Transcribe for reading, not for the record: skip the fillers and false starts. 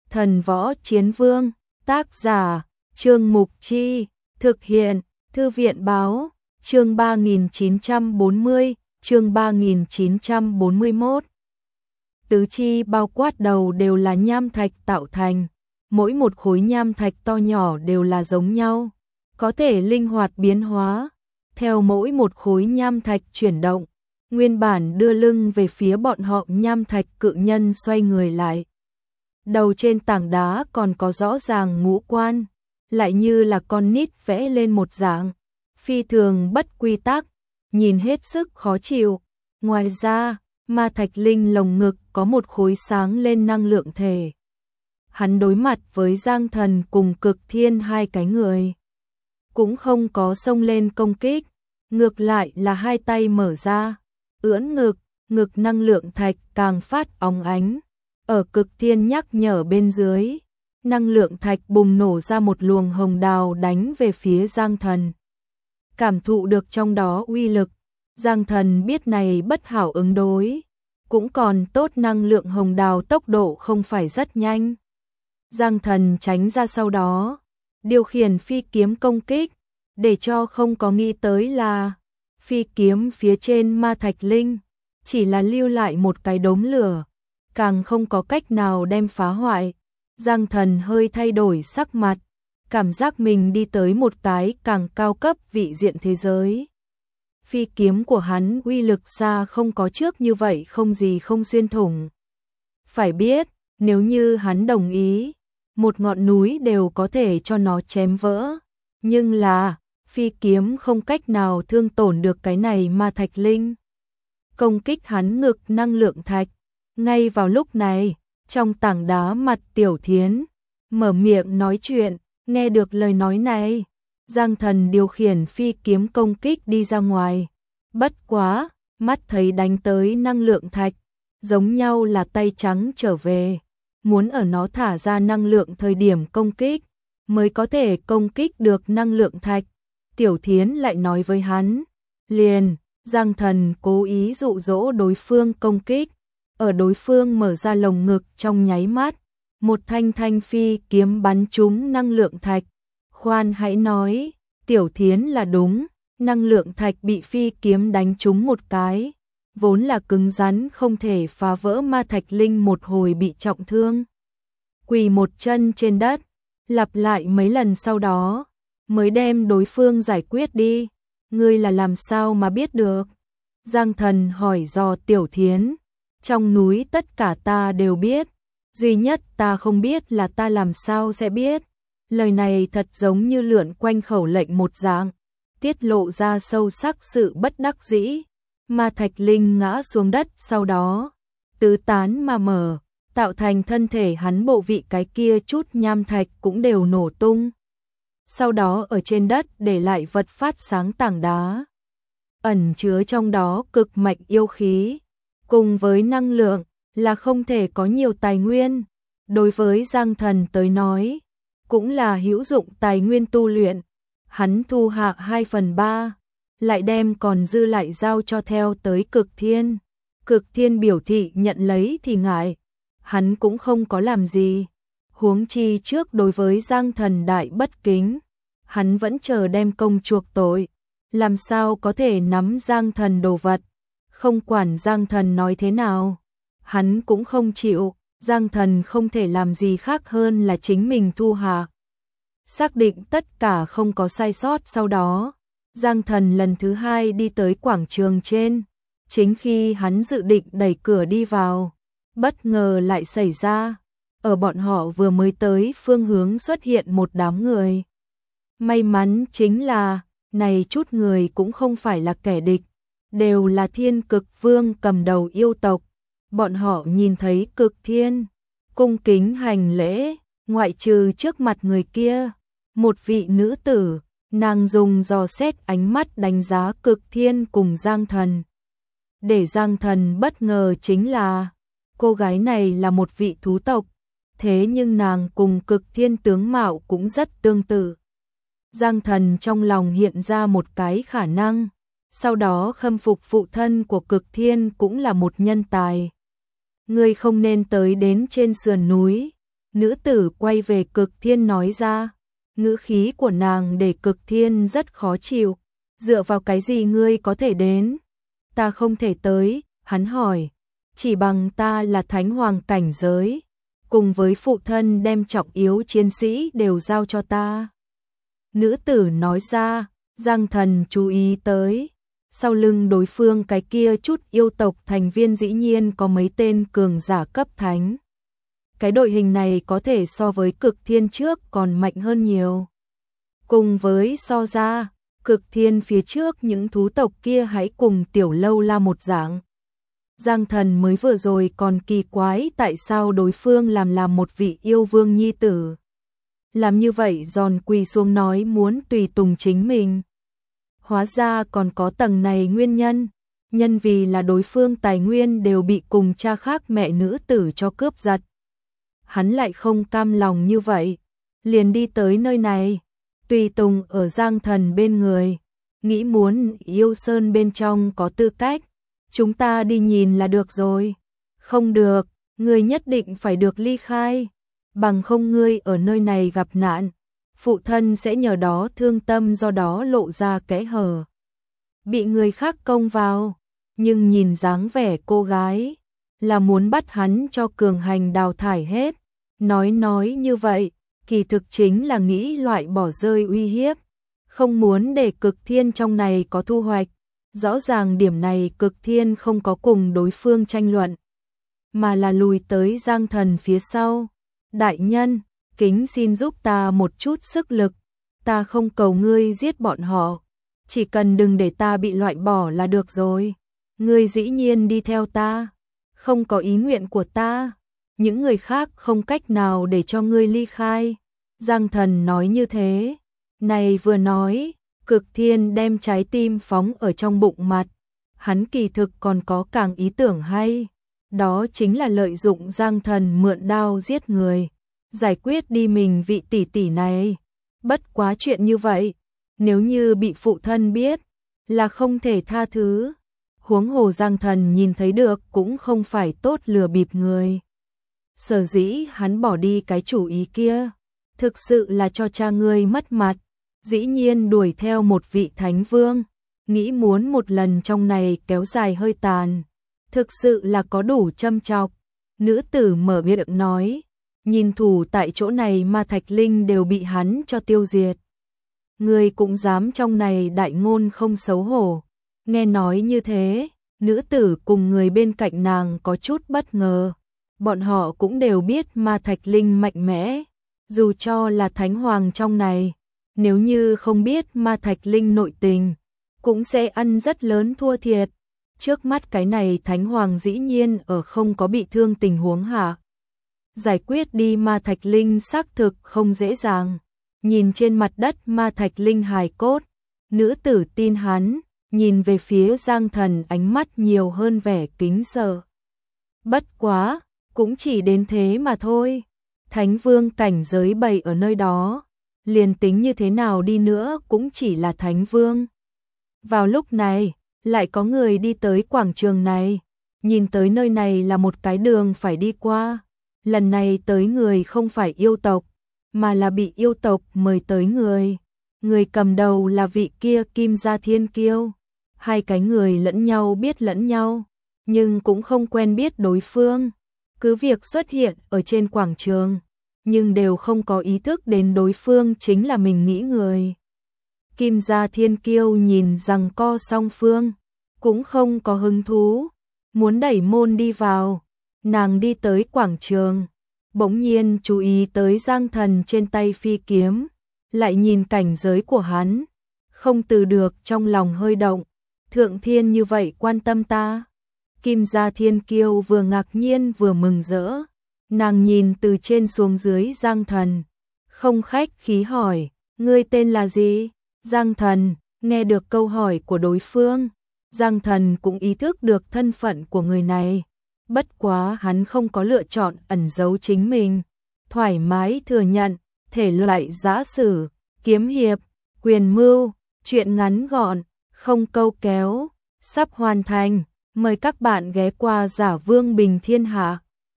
Thần Võ Chiến Vương, tác giả, Trương Mục Chi, thực hiện, Thư viện Báo, chương 3940, chương 3941. Tứ chi bao quát đầu đều là nham thạch tạo thành, mỗi một khối nham thạch to nhỏ đều là giống nhau, có thể linh hoạt biến hóa, theo mỗi một khối nham thạch chuyển động. Nguyên bản đưa lưng về phía bọn họ nham thạch cự nhân xoay người lại. Đầu trên tảng đá còn có rõ ràng ngũ quan, lại như là con nít vẽ lên một dạng, phi thường bất quy tắc, nhìn hết sức khó chịu. Ngoài ra, ma thạch linh lồng ngực có một khối sáng lên năng lượng thể. Hắn đối mặt với Giang Thần cùng Cực Thiên hai cái người, cũng không có xông lên công kích, ngược lại là hai tay mở ra, ưỡn ngực năng lượng thạch càng phát óng ánh. Ở Cực Thiên nhắc nhở bên dưới, năng lượng thạch bùng nổ ra một luồng hồng đào đánh về phía Giang Thần. Cảm thụ được trong đó uy lực, Giang Thần biết này bất hảo ứng đối, cũng còn tốt năng lượng hồng đào tốc độ không phải rất nhanh. Giang Thần tránh ra sau đó, điều khiển phi kiếm công kích, để cho không có nghĩ tới là phi kiếm phía trên ma thạch linh chỉ là lưu lại một cái đốm lửa, càng không có cách nào đem phá hoại. Giang Thần hơi thay đổi sắc mặt, cảm giác mình đi tới một cái càng cao cấp vị diện thế giới. Phi kiếm của hắn uy lực xa không có trước như vậy không gì không xuyên thủng. Phải biết, nếu như hắn đồng ý, một ngọn núi đều có thể cho nó chém vỡ. Nhưng là, phi kiếm không cách nào thương tổn được cái này ma thạch linh. Công kích hắn ngực năng lượng thạch. Ngay vào lúc này, trong tảng đá mặt Tiểu Thiến mở miệng nói chuyện, nghe được lời nói này, Giang Thần điều khiển phi kiếm công kích đi ra ngoài. Bất quá, mắt thấy đánh tới năng lượng thạch, giống nhau là tay trắng trở về, muốn ở nó thả ra năng lượng thời điểm công kích, mới có thể công kích được năng lượng thạch. Tiểu Thiến lại nói với hắn, liền, Giang Thần cố ý dụ dỗ đối phương công kích. Ở đối phương mở ra lồng ngực trong nháy mắt, một thanh phi kiếm bắn trúng năng lượng thạch. Khoan hãy nói, Tiểu Thiến là đúng, năng lượng thạch bị phi kiếm đánh trúng một cái, vốn là cứng rắn không thể phá vỡ ma thạch linh một hồi bị trọng thương. Quỳ một chân trên đất, lặp lại mấy lần sau đó, mới đem đối phương giải quyết đi. Ngươi là làm sao mà biết được? Giang Thần hỏi dò Tiểu Thiến. Trong núi tất cả ta đều biết, duy nhất ta không biết là ta làm sao sẽ biết. Lời này thật giống như lượn quanh khẩu lệnh một dạng, tiết lộ ra sâu sắc sự bất đắc dĩ. Ma thạch linh ngã xuống đất sau đó, tứ tán mà mở, tạo thành thân thể hắn bộ vị cái kia chút nham thạch cũng đều nổ tung. Sau đó ở trên đất để lại vật phát sáng tảng đá, ẩn chứa trong đó cực mạnh yêu khí. Cùng với năng lượng là không thể có nhiều tài nguyên, đối với Giang Thần tới nói, cũng là hữu dụng tài nguyên tu luyện. Hắn thu hạ 2/3, lại đem còn dư lại giao cho theo tới Cực Thiên. Cực Thiên biểu thị nhận lấy thì ngại, hắn cũng không có làm gì. Huống chi trước đối với Giang Thần đại bất kính, hắn vẫn chờ đem công chuộc tội, làm sao có thể nắm Giang Thần đồ vật. Không quản Giang Thần nói thế nào, hắn cũng không chịu. Giang Thần không thể làm gì khác hơn là chính mình thu hạ. Xác định tất cả không có sai sót sau đó, Giang Thần lần thứ hai đi tới quảng trường trên. Chính khi hắn dự định đẩy cửa đi vào, bất ngờ lại xảy ra. Ở bọn họ vừa mới tới phương hướng xuất hiện một đám người. May mắn chính là, này chút người cũng không phải là kẻ địch, đều là Thiên Cực Vương cầm đầu yêu tộc. Bọn họ nhìn thấy Cực Thiên, cung kính hành lễ, ngoại trừ trước mặt người kia, một vị nữ tử, nàng dùng dò xét ánh mắt đánh giá Cực Thiên cùng Giang Thần. Để Giang Thần bất ngờ chính là, cô gái này là một vị thú tộc, thế nhưng nàng cùng Cực Thiên tướng mạo cũng rất tương tự. Giang Thần trong lòng hiện ra một cái khả năng, sau đó khâm phục phụ thân của Cực Thiên cũng là một nhân tài. Ngươi không nên tới đến trên sườn núi, Nữ tử quay về Cực Thiên nói ra, ngữ khí của nàng để Cực Thiên rất khó chịu. Dựa vào cái gì ngươi có thể đến? Ta không thể tới, hắn hỏi. Chỉ bằng ta là thánh hoàng cảnh giới, cùng với phụ thân đem trọng yếu chiến sĩ đều giao cho ta. Nữ tử nói ra, Giang Thần chú ý tới. Sau lưng đối phương cái kia chút yêu tộc thành viên dĩ nhiên có mấy tên cường giả cấp thánh. Cái đội hình này có thể so với Cực Thiên trước còn mạnh hơn nhiều. Cùng với so ra, Cực Thiên phía trước những thú tộc kia hãy cùng Tiểu Lâu La một dạng. Giang Thần mới vừa rồi còn kỳ quái tại sao đối phương làm một vị yêu vương nhi tử. Làm như vậy giòn quỳ xuống nói muốn tùy tùng chính mình. Hóa ra còn có tầng này nguyên nhân. Nhân vì là đối phương tài nguyên đều bị cùng cha khác mẹ nữ tử cho cướp giật. Hắn lại không cam lòng như vậy. Liền đi tới nơi này. Tùy tùng ở Giang Thần bên người. Nghĩ muốn yêu sơn bên trong có tư cách. Chúng ta đi nhìn là được rồi. Không được, ngươi nhất định phải được ly khai. Bằng không ngươi ở nơi này gặp nạn. Phụ thân sẽ nhờ đó thương tâm do đó lộ ra kẽ hở. Bị người khác công vào. Nhưng nhìn dáng vẻ cô gái. Là muốn bắt hắn cho cường hành đào thải hết. Nói như vậy. Kỳ thực chính là nghĩ loại bỏ rơi uy hiếp. Không muốn để Cực Thiên trong này có thu hoạch. Rõ ràng điểm này Cực Thiên không có cùng đối phương tranh luận, mà là lùi tới Giang Thần phía sau. Đại nhân, kính xin giúp ta một chút sức lực. Ta không cầu ngươi giết bọn họ. Chỉ cần đừng để ta bị loại bỏ là được rồi. Ngươi dĩ nhiên đi theo ta. Không có ý nguyện của ta. Những người khác không cách nào để cho ngươi ly khai. Giang Thần nói như thế. Này vừa nói, Cực Thiên đem trái tim phóng ở trong bụng mặt. Hắn kỳ thực còn có càng ý tưởng hay. Đó chính là lợi dụng Giang Thần mượn đao giết người. Giải quyết đi mình vị tỷ tỷ này. Bất quá chuyện như vậy. Nếu như bị phụ thân biết. Là không thể tha thứ. Huống hồ Giang Thần nhìn thấy được cũng không phải tốt lừa bịp người. Sở dĩ hắn bỏ đi cái chủ ý kia. Thực sự là cho cha ngươi mất mặt. Dĩ nhiên đuổi theo một vị thánh vương, nghĩ muốn một lần trong này kéo dài hơi tàn, thực sự là có đủ châm chọc. Nữ tử mở miệng nói, nhìn thủ tại chỗ này Ma Thạch Linh đều bị hắn cho tiêu diệt. Người cũng dám trong này đại ngôn không xấu hổ. Nghe nói như thế, nữ tử cùng người bên cạnh nàng có chút bất ngờ. Bọn họ cũng đều biết Ma Thạch Linh mạnh mẽ, dù cho là thánh hoàng trong này. Nếu như không biết Ma Thạch Linh nội tình, cũng sẽ ăn rất lớn thua thiệt. Trước mắt cái này Thánh Hoàng dĩ nhiên ở không có bị thương tình huống hạ. Giải quyết đi Ma Thạch Linh xác thực không dễ dàng. Nhìn trên mặt đất Ma Thạch Linh hài cốt, nữ tử tin hắn, nhìn về phía Giang Thần ánh mắt nhiều hơn vẻ kính sợ. Bất quá, cũng chỉ đến thế mà thôi. Thánh vương cảnh giới bày ở nơi đó. Liền tính như thế nào đi nữa cũng chỉ là thánh vương. Vào lúc này, lại có người đi tới quảng trường này. Nhìn tới nơi này là một cái đường phải đi qua. Lần này tới người không phải yêu tộc, mà là bị yêu tộc mời tới người. Người cầm đầu là vị kia Kim Gia Thiên Kiêu. Hai cái người lẫn nhau biết lẫn nhau, nhưng cũng không quen biết đối phương. Cứ việc xuất hiện ở trên quảng trường, nhưng đều không có ý thức đến đối phương chính là mình nghĩ người. Kim Gia Thiên Kiêu nhìn rằng co song phương, cũng không có hứng thú, muốn đẩy môn đi vào. Nàng đi tới quảng trường, bỗng nhiên chú ý tới Giang Thần trên tay phi kiếm, lại nhìn cảnh giới của hắn, không từ được trong lòng hơi động. Thượng thiên như vậy quan tâm ta. Kim Gia Thiên Kiêu vừa ngạc nhiên vừa mừng rỡ. Nàng nhìn từ trên xuống dưới Giang Thần, không khách khí hỏi, ngươi tên là gì? Giang Thần, nghe được câu hỏi của đối phương, Giang Thần cũng ý thức được thân phận của người này. Bất quá hắn không có lựa chọn ẩn giấu chính mình, thoải mái thừa nhận, thể loại giã sử, kiếm hiệp, quyền mưu, chuyện ngắn gọn, không câu kéo, sắp hoàn thành. Mời các bạn ghé qua Giả Vương Bình Thiên Hạ.